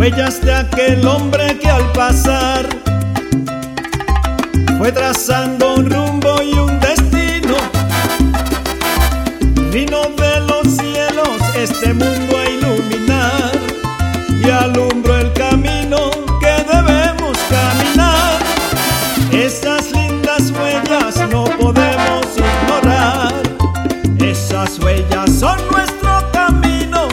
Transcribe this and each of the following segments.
Huellas de aquel hombre que al pasar fue trazando un rumbo y un destino. Vino de los cielos este mundo a iluminar y alumbró el camino que debemos caminar. Esas lindas huellas no podemos ignorar. Esas huellas son nuestro camino.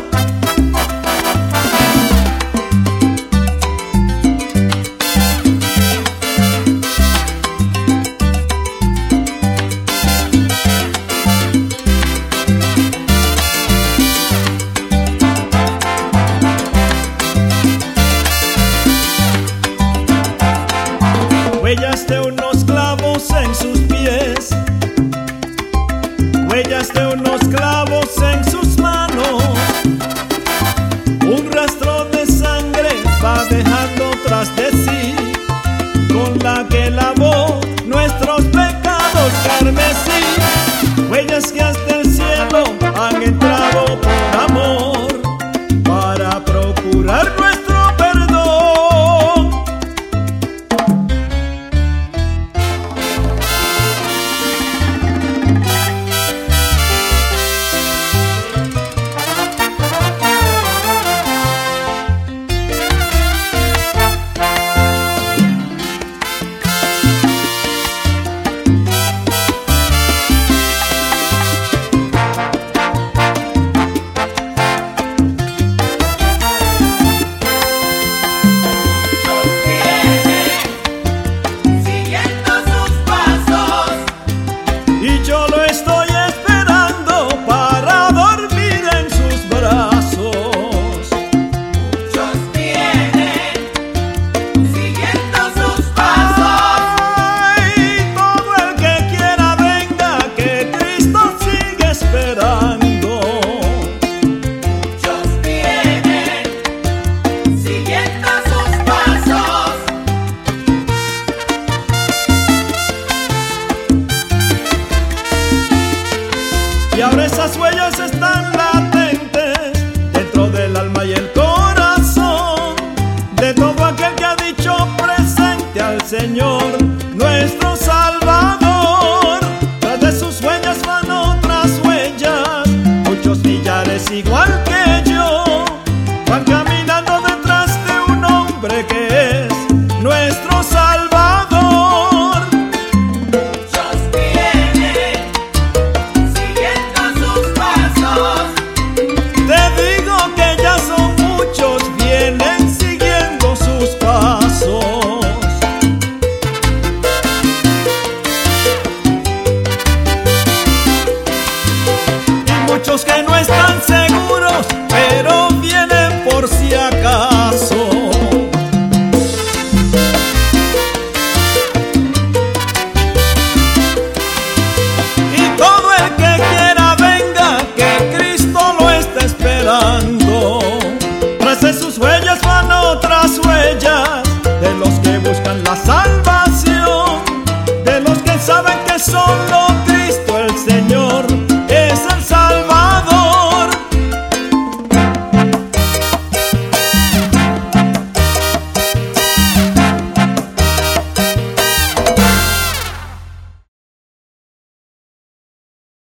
Huellas de unos clavos en sus pies, huellas de unos clavos en sus manos. Un rastro de sangre va dejando tras de sí, con la que lavó nuestros pecados carmesí. Huellas que hasta el cielo han entrado por amor, para procurar nuestro perdón. Yo lo estoy esperando para dormir en sus brazos. Muchos vienen siguiendo sus pasos. Ay, todo el que quiera venga, que Cristo sigue esperando. Muchos vienen siguiendo sus pasos. Y ahora esas huellas están latentes dentro del alma y el corazón de todo aquel que ha dicho presente al Señor, nuestro Salvador. Tras de sus huellas van otras huellas, muchos millares igual que yo, van caminando detrás de un hombre que es nuestro Salvador. Muchos vienen siguiendo sus pasos. Te digo que ya son muchos, vienen siguiendo sus pasos. Y muchos que no están